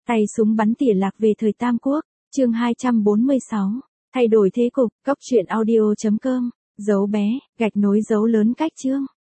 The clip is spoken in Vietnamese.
Tay súng bắn tỉa lạc về thời Tam Quốc, chương 246. Thay đổi thế cục, cóc truyện audio.com, dấu bé, gạch nối dấu lớn cách chương.